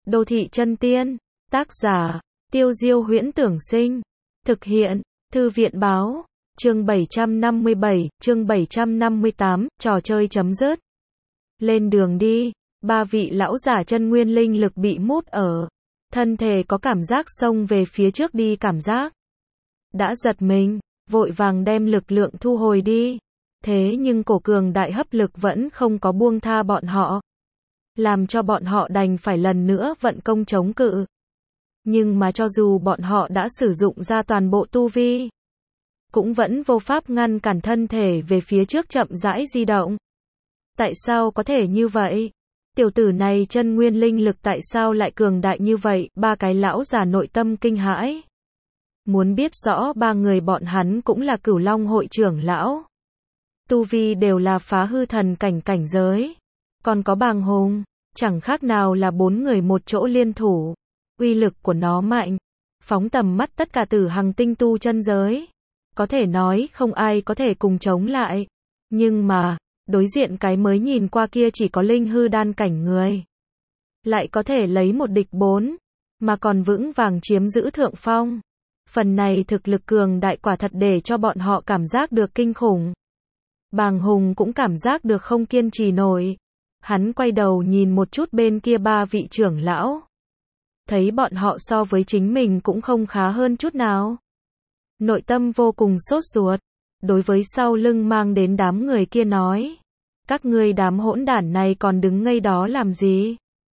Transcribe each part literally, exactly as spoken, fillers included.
Đô thị chân tiên. Tác giả, Tiêu Diêu Huyễn Tưởng Sinh. Thực hiện, Thư viện Báo. Chương bảy trăm năm mươi bảy, chương bảy trăm năm mươi tám, trò chơi chấm dứt. Lên đường đi, ba vị lão giả chân nguyên linh lực bị mút ở. Thân thể có cảm giác xông về phía trước đi cảm giác. Đã giật mình, vội vàng đem lực lượng thu hồi đi. Thế nhưng cổ cường đại hấp lực vẫn không có buông tha bọn họ. Làm cho bọn họ đành phải lần nữa vận công chống cự. Nhưng mà cho dù bọn họ đã sử dụng ra toàn bộ tu vi, cũng vẫn vô pháp ngăn cản thân thể về phía trước chậm rãi di động. Tại sao có thể như vậy? Tiểu tử này chân nguyên linh lực tại sao lại cường đại như vậy? Ba cái lão già nội tâm kinh hãi. Muốn biết rõ ba người bọn hắn cũng là Cửu Long hội trưởng lão. Tu vi đều là phá hư thần cảnh cảnh giới. Còn có Bàng Hùng, chẳng khác nào là bốn người một chỗ liên thủ. Uy lực của nó mạnh, phóng tầm mắt tất cả tử hằng tinh tu chân giới. Có thể nói không ai có thể cùng chống lại. Nhưng mà, đối diện cái mới nhìn qua kia chỉ có linh hư đan cảnh người. Lại có thể lấy một địch bốn, mà còn vững vàng chiếm giữ thượng phong. Phần này thực lực cường đại quả thật để cho bọn họ cảm giác được kinh khủng. Bàng Hùng cũng cảm giác được không kiên trì nổi. Hắn quay đầu nhìn một chút bên kia ba vị trưởng lão. Thấy bọn họ so với chính mình cũng không khá hơn chút nào. Nội tâm vô cùng sốt ruột. Đối với sau lưng mang đến đám người kia nói. Các ngươi đám hỗn đản này còn đứng ngây đó làm gì?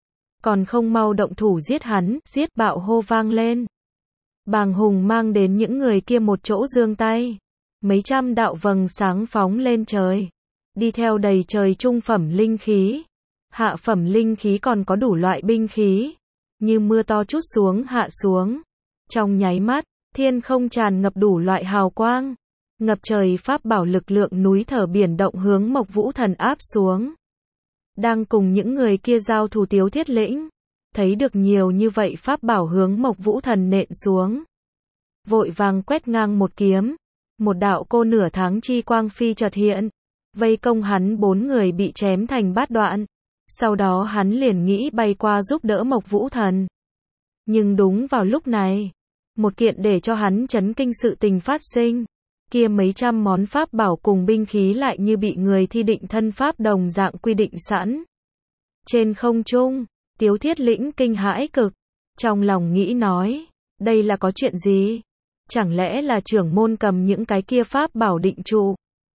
Còn không mau động thủ giết hắn, giết bạo hô vang lên. Bàng Hùng mang đến những người kia một chỗ giương tay. Mấy trăm đạo vầng sáng phóng lên trời. Đi theo đầy trời trung phẩm linh khí. Hạ phẩm linh khí còn có đủ loại binh khí. Như mưa to trút xuống hạ xuống. Trong nháy mắt, thiên không tràn ngập đủ loại hào quang. Ngập trời pháp bảo lực lượng núi thở biển động hướng Mộc Vũ Thần áp xuống. Đang cùng những người kia giao thủ Tiếu Thiết Lĩnh. Thấy được nhiều như vậy pháp bảo hướng Mộc Vũ Thần nện xuống. Vội vàng quét ngang một kiếm. Một đạo cô nửa tháng chi quang phi chợt hiện. Vây công hắn bốn người bị chém thành bát đoạn. Sau đó hắn liền nghĩ bay qua giúp đỡ Mộc Vũ Thần. Nhưng đúng vào lúc này, một kiện để cho hắn chấn kinh sự tình phát sinh. Kia mấy trăm món pháp bảo cùng binh khí lại như bị người thi định thân pháp đồng dạng quy định sẵn. Trên không trung, Tiếu Thiết Lĩnh kinh hãi cực. Trong lòng nghĩ nói, đây là có chuyện gì? Chẳng lẽ là trưởng môn cầm những cái kia pháp bảo định trụ?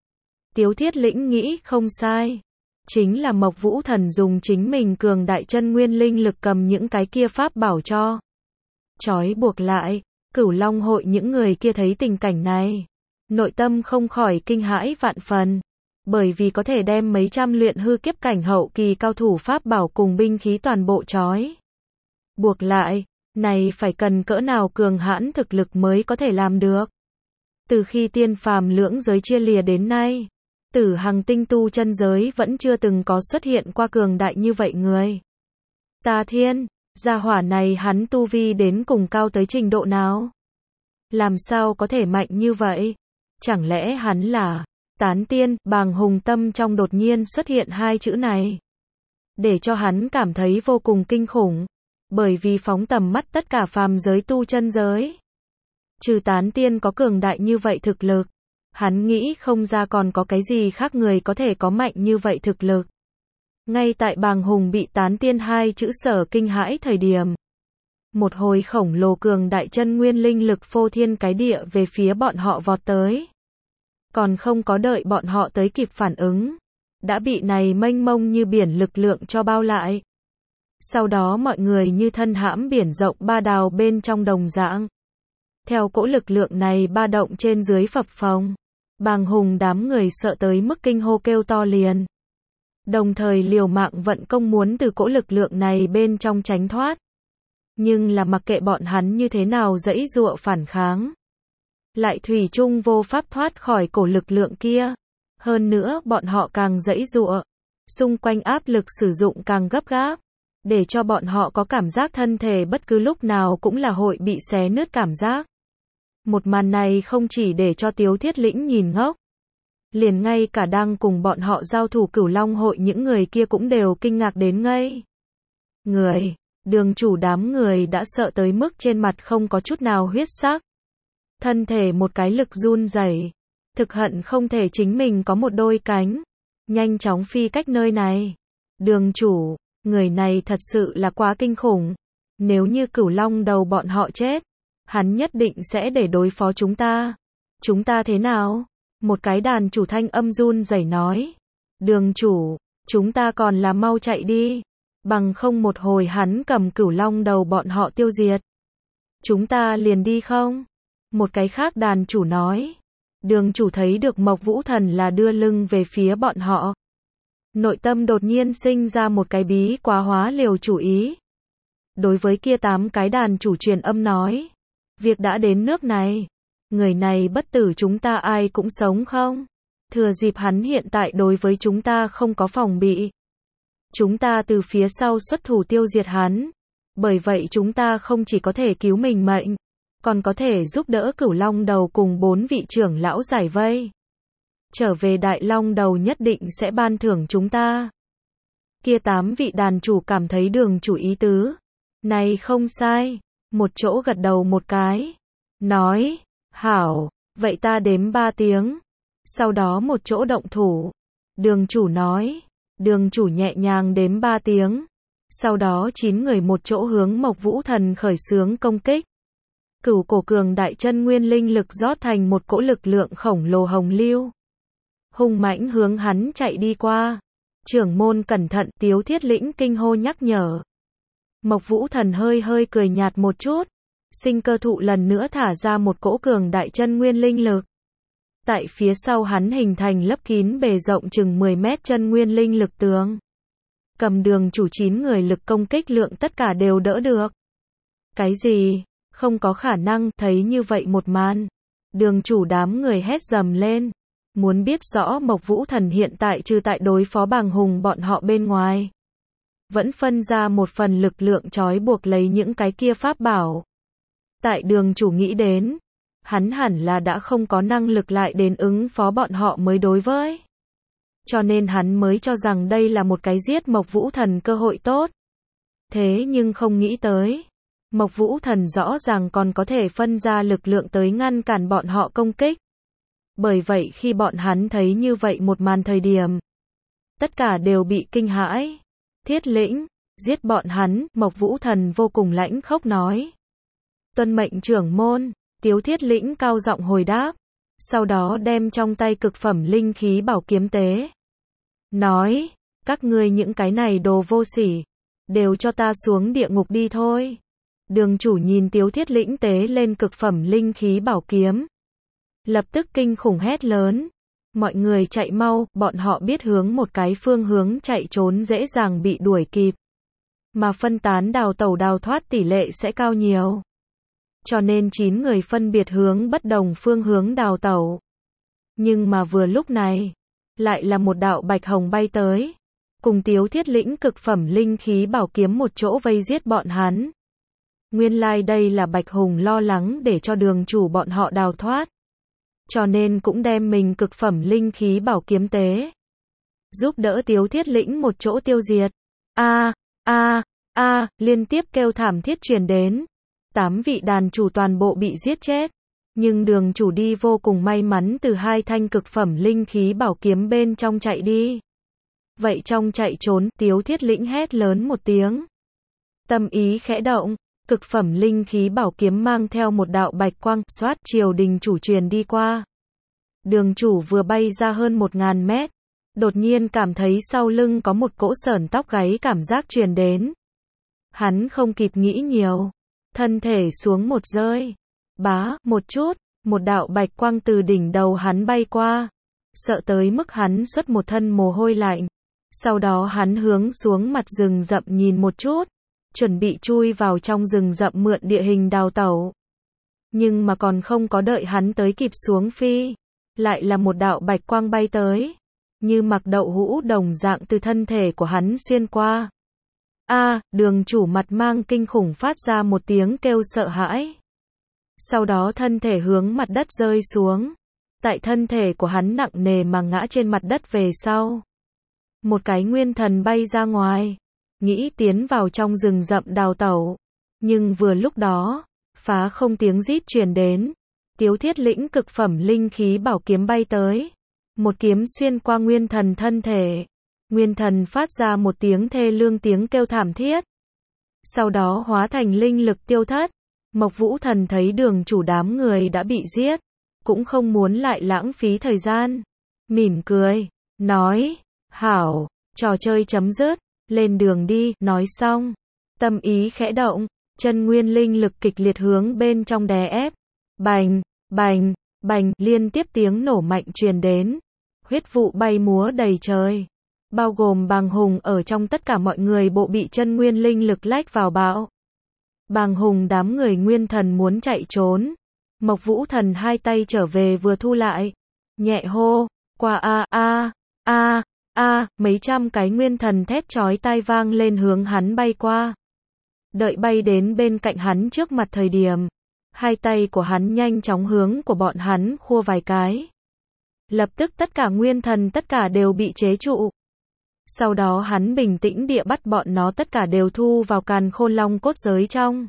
Tiếu Thiết Lĩnh nghĩ không sai. Chính là Mộc Vũ Thần dùng chính mình cường đại chân nguyên linh lực cầm những cái kia pháp bảo cho trói buộc lại. Cửu Long hội những người kia thấy tình cảnh này, nội tâm không khỏi kinh hãi vạn phần. Bởi vì có thể đem mấy trăm luyện hư kiếp cảnh hậu kỳ cao thủ pháp bảo cùng binh khí toàn bộ trói buộc lại, này phải cần cỡ nào cường hãn thực lực mới có thể làm được. Từ khi tiên phàm lưỡng giới chia lìa đến nay, tử hằng tinh tu chân giới vẫn chưa từng có xuất hiện qua cường đại như vậy người. Ta thiên, gia hỏa này hắn tu vi đến cùng cao tới trình độ nào? Làm sao có thể mạnh như vậy? Chẳng lẽ hắn là tán tiên? Bàng Hùng tâm trong đột nhiên xuất hiện hai chữ này. Để cho hắn cảm thấy vô cùng kinh khủng. Bởi vì phóng tầm mắt tất cả phàm giới tu chân giới. Trừ tán tiên có cường đại như vậy thực lực. Hắn nghĩ không ra còn có cái gì khác người có thể có mạnh như vậy thực lực. Ngay tại Bàng Hùng bị tán tiên hai chữ sở kinh hãi thời điểm. Một hồi khổng lồ cường đại chân nguyên linh lực phô thiên cái địa về phía bọn họ vọt tới. Còn không có đợi bọn họ tới kịp phản ứng. Đã bị này mênh mông như biển lực lượng cho bao lại. Sau đó mọi người như thân hãm biển rộng ba đào bên trong đồng dạng. Theo cỗ lực lượng này ba động trên dưới phập phồng. Bàng Hùng đám người sợ tới mức kinh hô kêu to liền. Đồng thời liều mạng vận công muốn từ cỗ lực lượng này bên trong tránh thoát. Nhưng là mặc kệ bọn hắn như thế nào giãy giụa phản kháng. Lại thủy chung vô pháp thoát khỏi cổ lực lượng kia. Hơn nữa bọn họ càng giãy giụa. Xung quanh áp lực sử dụng càng gấp gáp. Để cho bọn họ có cảm giác thân thể bất cứ lúc nào cũng là hội bị xé nứt cảm giác. Một màn này không chỉ để cho Tiếu Thiết Lĩnh nhìn ngốc. Liền ngay cả đang cùng bọn họ giao thủ Cửu Long hội những người kia cũng đều kinh ngạc đến ngây người. Đường chủ đám người đã sợ tới mức trên mặt không có chút nào huyết sắc. Thân thể một cái lực run rẩy, thực hận không thể chính mình có một đôi cánh, nhanh chóng phi cách nơi này. Đường chủ, người này thật sự là quá kinh khủng. Nếu như Cửu Long đầu bọn họ chết, hắn nhất định sẽ để đối phó chúng ta. Chúng ta thế nào? Một cái đàn chủ thanh âm run rẩy nói. Đường chủ, chúng ta còn là mau chạy đi. Bằng không một hồi hắn cầm Cửu Long đầu bọn họ tiêu diệt. Chúng ta liền đi không? Một cái khác đàn chủ nói. Đường chủ thấy được Mộc Vũ Thần là đưa lưng về phía bọn họ. Nội tâm đột nhiên sinh ra một cái bí quá hóa liều chủ ý. Đối với kia tám cái đàn chủ truyền âm nói. Việc đã đến nước này. Người này bất tử chúng ta ai cũng sống không? Thừa dịp hắn hiện tại đối với chúng ta không có phòng bị. Chúng ta từ phía sau xuất thủ tiêu diệt hắn. Bởi vậy chúng ta không chỉ có thể cứu mình mệnh, còn có thể giúp đỡ Cửu Long đầu cùng bốn vị trưởng lão giải vây. Trở về Đại Long đầu nhất định sẽ ban thưởng chúng ta. Kia tám vị đàn chủ cảm thấy đường chủ ý tứ. Này không sai. Một chỗ gật đầu một cái. Nói, hảo, vậy ta đếm ba tiếng. Sau đó một chỗ động thủ. Đường chủ nói. Đường chủ nhẹ nhàng đếm ba tiếng. Sau đó chín người một chỗ hướng Mộc Vũ Thần khởi xướng công kích. Cửu cổ cường đại chân nguyên linh lực rót thành một cỗ lực lượng khổng lồ hồng lưu. Hung mãnh hướng hắn chạy đi qua. Trưởng môn cẩn thận, Tiếu Thiết Lĩnh kinh hô nhắc nhở. Mộc Vũ Thần hơi hơi cười nhạt một chút. Sinh cơ thụ lần nữa thả ra một cỗ cường đại chân nguyên linh lực. Tại phía sau hắn hình thành lấp kín bề rộng chừng mười mét chân nguyên linh lực tường. Cầm đường chủ chín người lực công kích lượng tất cả đều đỡ được. Cái gì? Không có khả năng, thấy như vậy một màn. Đường chủ đám người hét dầm lên. Muốn biết rõ Mộc Vũ Thần hiện tại trừ tại đối phó Bàng Hùng bọn họ bên ngoài. Vẫn phân ra một phần lực lượng trói buộc lấy những cái kia pháp bảo. Tại đường chủ nghĩ đến. Hắn hẳn là đã không có năng lực lại đến ứng phó bọn họ mới đối với. Cho nên hắn mới cho rằng đây là một cái giết Mộc Vũ Thần cơ hội tốt. Thế nhưng không nghĩ tới. Mộc Vũ Thần rõ ràng còn có thể phân ra lực lượng tới ngăn cản bọn họ công kích. Bởi vậy khi bọn hắn thấy như vậy một màn thời điểm, tất cả đều bị kinh hãi. Thiết Lĩnh, giết bọn hắn, Mộc Vũ Thần vô cùng lãnh khốc nói. Tuân mệnh trưởng môn, Tiếu Thiết Lĩnh cao giọng hồi đáp. Sau đó đem trong tay cực phẩm linh khí bảo kiếm tế. Nói, các ngươi những cái này đồ vô sỉ, đều cho ta xuống địa ngục đi thôi. Đường chủ nhìn Tiếu Thiết Lĩnh tế lên cực phẩm linh khí bảo kiếm. Lập tức kinh khủng hét lớn. Mọi người chạy mau, bọn họ biết hướng một cái phương hướng chạy trốn dễ dàng bị đuổi kịp. Mà phân tán đào tẩu đào thoát tỷ lệ sẽ cao nhiều. Cho nên chín người phân biệt hướng bất đồng phương hướng đào tẩu. Nhưng mà vừa lúc này, lại là một đạo bạch hồng bay tới. Cùng Tiếu Thiết Lĩnh cực phẩm linh khí bảo kiếm một chỗ vây giết bọn hắn. Nguyên lai like đây là Bạch Hùng lo lắng để cho đường chủ bọn họ đào thoát. Cho nên cũng đem mình cực phẩm linh khí bảo kiếm tế. Giúp đỡ Tiếu Thiết Lĩnh một chỗ tiêu diệt. A, a, a, liên tiếp kêu thảm thiết truyền đến. Tám vị đàn chủ toàn bộ bị giết chết. Nhưng đường chủ đi vô cùng may mắn từ hai thanh cực phẩm linh khí bảo kiếm bên trong chạy đi. Vậy trong chạy trốn, Tiếu Thiết Lĩnh hét lớn một tiếng. Tâm ý khẽ động. Cực phẩm linh khí bảo kiếm mang theo một đạo bạch quang, xoát triều đình chủ truyền đi qua. Đường chủ vừa bay ra hơn một ngàn mét. Đột nhiên cảm thấy sau lưng có một cỗ sởn tóc gáy cảm giác truyền đến. Hắn không kịp nghĩ nhiều. Thân thể xuống một rơi. Bá, một chút, một đạo bạch quang từ đỉnh đầu hắn bay qua. Sợ tới mức hắn xuất một thân mồ hôi lạnh. Sau đó hắn hướng xuống mặt rừng rậm nhìn một chút. Chuẩn bị chui vào trong rừng rậm mượn địa hình đào tẩu. Nhưng mà còn không có đợi hắn tới kịp xuống phi. Lại là một đạo bạch quang bay tới. Như mặc đậu hũ đồng dạng từ thân thể của hắn xuyên qua. A, đường chủ mặt mang kinh khủng phát ra một tiếng kêu sợ hãi. Sau đó thân thể hướng mặt đất rơi xuống. Tại thân thể của hắn nặng nề mà ngã trên mặt đất về sau. Một cái nguyên thần bay ra ngoài. nghĩ tiến vào trong rừng rậm đào tẩu. Nhưng vừa lúc đó, phá không tiếng rít truyền đến. Tiếu Thiết lĩnh cực phẩm linh khí bảo kiếm bay tới. Một kiếm xuyên qua nguyên thần thân thể. Nguyên thần phát ra một tiếng thê lương tiếng kêu thảm thiết. Sau đó hóa thành linh lực tiêu thất. Mộc Vũ Thần thấy đường chủ đám người đã bị giết. Cũng không muốn lại lãng phí thời gian. Mỉm cười, nói, hảo, trò chơi chấm dứt, lên đường đi, nói xong. Tâm ý khẽ động, chân nguyên linh lực kịch liệt hướng bên trong đè ép. Bành, bành, bành, liên tiếp tiếng nổ mạnh truyền đến. Huyết vụ bay múa đầy trời. Bao gồm Bàng Hùng ở trong tất cả mọi người bộ bị chân nguyên linh lực lách vào bão. Bàng Hùng đám người nguyên thần muốn chạy trốn. Mộc Vũ Thần hai tay trở về vừa thu lại. Nhẹ hô, qua a a, a, a, mấy trăm cái nguyên thần thét chói tai vang lên hướng hắn bay qua. Đợi bay đến bên cạnh hắn trước mặt thời điểm. Hai tay của hắn nhanh chóng hướng của bọn hắn khua vài cái. Lập tức tất cả nguyên thần tất cả đều bị chế trụ. Sau đó hắn bình tĩnh địa bắt bọn nó tất cả đều thu vào càn khôn long cốt giới trong.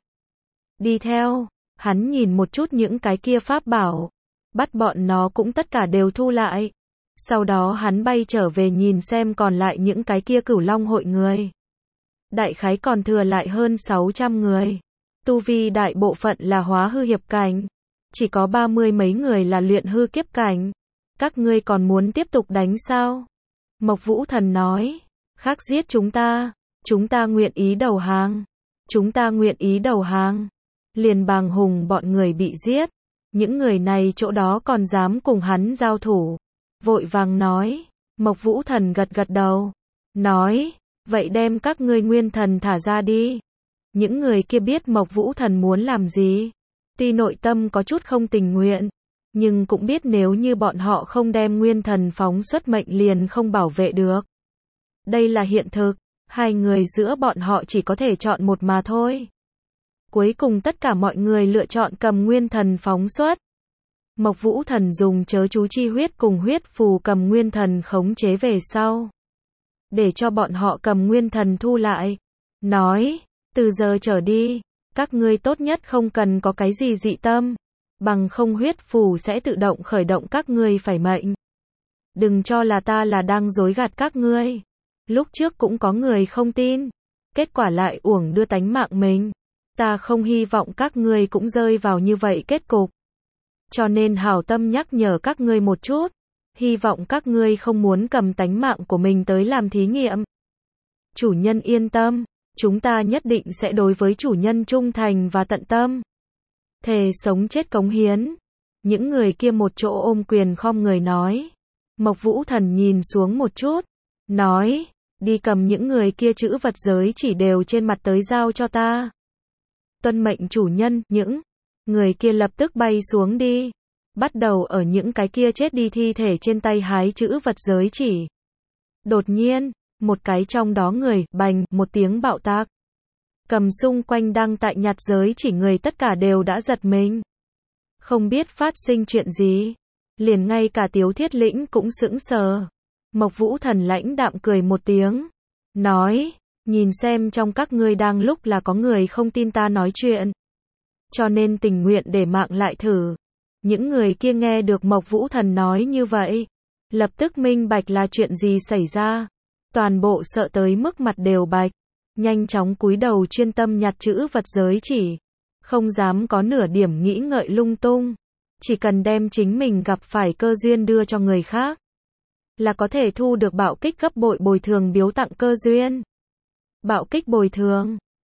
Đi theo, hắn nhìn một chút những cái kia pháp bảo. Bắt bọn nó cũng tất cả đều thu lại. Sau đó hắn bay trở về nhìn xem còn lại những cái kia cửu long hội người. Đại khái còn thừa lại hơn sáu trăm người. Tu vi đại bộ phận là hóa hư hiệp cảnh. Chỉ có ba mươi mấy người là luyện hư kiếp cảnh. Các ngươi còn muốn tiếp tục đánh sao? Mộc Vũ Thần nói. Khác giết chúng ta. Chúng ta nguyện ý đầu hàng. Chúng ta nguyện ý đầu hàng. Liền Bàng Hùng bọn người bị giết. Những người này chỗ đó còn dám cùng hắn giao thủ. Vội vàng nói. Mộc Vũ Thần gật gật đầu. Nói. Vậy đem các ngươi nguyên thần thả ra đi. Những người kia biết Mộc Vũ Thần muốn làm gì. Tuy nội tâm có chút không tình nguyện. Nhưng cũng biết nếu như bọn họ không đem nguyên thần phóng xuất mệnh liền không bảo vệ được. Đây là hiện thực. Hai người giữa bọn họ chỉ có thể chọn một mà thôi. Cuối cùng tất cả mọi người lựa chọn cầm nguyên thần phóng xuất. Mộc Vũ Thần dùng chớ chú chi huyết cùng huyết phù cầm nguyên thần khống chế về sau. Để cho bọn họ cầm nguyên thần thu lại. Nói, từ giờ trở đi, các ngươi tốt nhất không cần có cái gì dị tâm. Bằng không huyết phù sẽ tự động khởi động các ngươi phải mệnh. Đừng cho là ta là đang dối gạt các ngươi. Lúc trước cũng có người không tin. Kết quả lại uổng đưa tánh mạng mình. Ta không hy vọng các ngươi cũng rơi vào như vậy kết cục. Cho nên hảo tâm nhắc nhở các ngươi một chút. Hy vọng các ngươi không muốn cầm tánh mạng của mình tới làm thí nghiệm. Chủ nhân yên tâm. Chúng ta nhất định sẽ đối với chủ nhân trung thành và tận tâm. Thề sống chết cống hiến. Những người kia một chỗ ôm quyền khom người nói. Mộc Vũ Thần nhìn xuống một chút. Nói. Đi cầm những người kia chữ vật giới chỉ đều trên mặt tới giao cho ta. Tuân mệnh chủ nhân. Những người kia lập tức bay xuống đi. Bắt đầu ở những cái kia chết đi thi thể trên tay hái chữ vật giới chỉ. Đột nhiên, một cái trong đó người, bành, một tiếng bạo tạc. Cầm xung quanh đang tại nhặt giới chỉ người tất cả đều đã giật mình. Không biết phát sinh chuyện gì. Liền ngay cả Tiếu Thiết Lĩnh cũng sững sờ. Mộc Vũ Thần lãnh đạm cười một tiếng. Nói, nhìn xem trong các ngươi đang lúc là có người không tin ta nói chuyện. Cho nên tình nguyện để mạng lại thử. Những người kia nghe được Mộc Vũ Thần nói như vậy. Lập tức minh bạch là chuyện gì xảy ra. Toàn bộ sợ tới mức mặt đều bạch. Nhanh chóng cúi đầu chuyên tâm nhặt chữ vật giới chỉ. Không dám có nửa điểm nghĩ ngợi lung tung. Chỉ cần đem chính mình gặp phải cơ duyên đưa cho người khác. Là có thể thu được bạo kích gấp bội bồi thường biếu tặng cơ duyên. Bạo kích bồi thường.